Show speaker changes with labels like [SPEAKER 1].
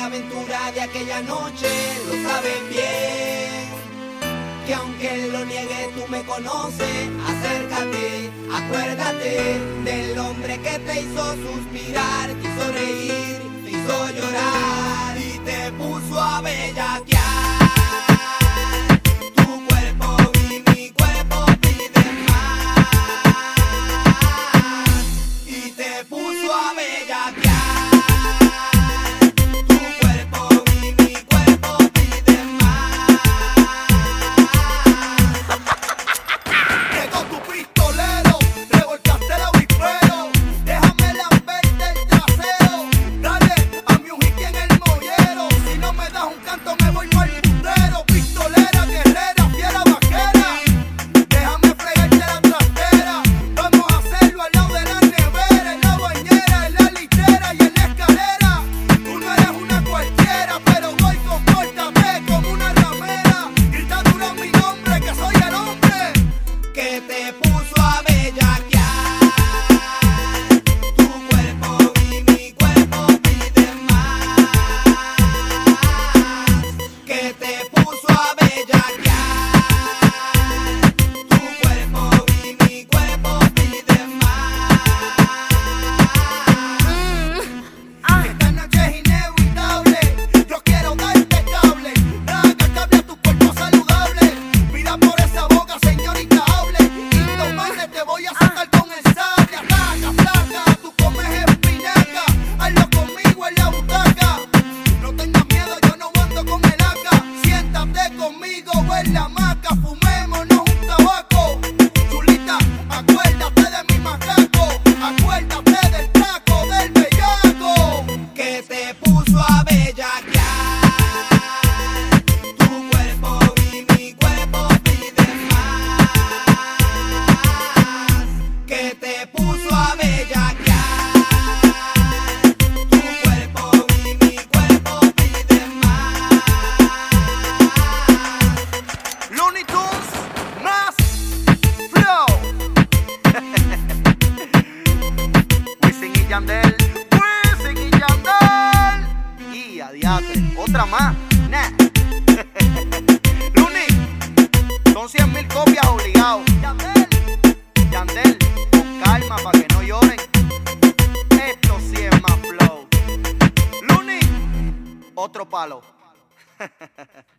[SPEAKER 1] aventura de aquella noche lo saben bien. Que aunque lo niegue tú me conoces, acércate, acuérdate del hombre que te hizo suspirar, te hizo reír, te hizo llorar y te puso a bellaquear.
[SPEAKER 2] Wisin y Yandel. Y adiante, otra más. Nah. Luni, son 100,000 copias obligados. Yandel, con calma para que no lloren. Esto sí es más flow. Luni, otro palo.